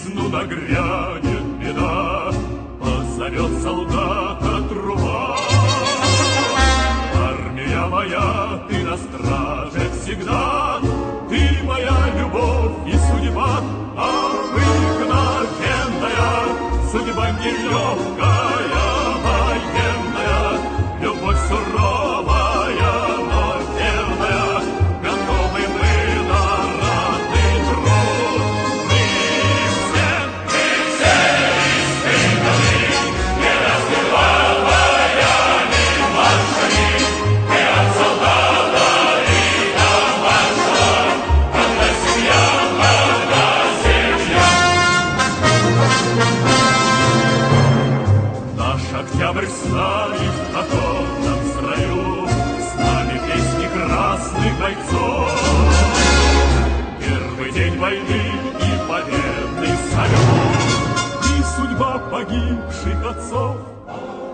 отчизну нагрянет беда, позовет солдата труба. Армия моя, ты на страже всегда, ты моя любовь и судьба, обыкновенная, судьба нелегкая, военная, любовь суровая, но верная, готовы мы на ратный труд. Мы все испытаны, не разбивая маршами, и от солдата и до маршала, одна семья, одна семья. Наш октябрь с нами в походном строю, с нами песни красных бойцов. Первый день войны и победный салют, и судьба погибших отцов.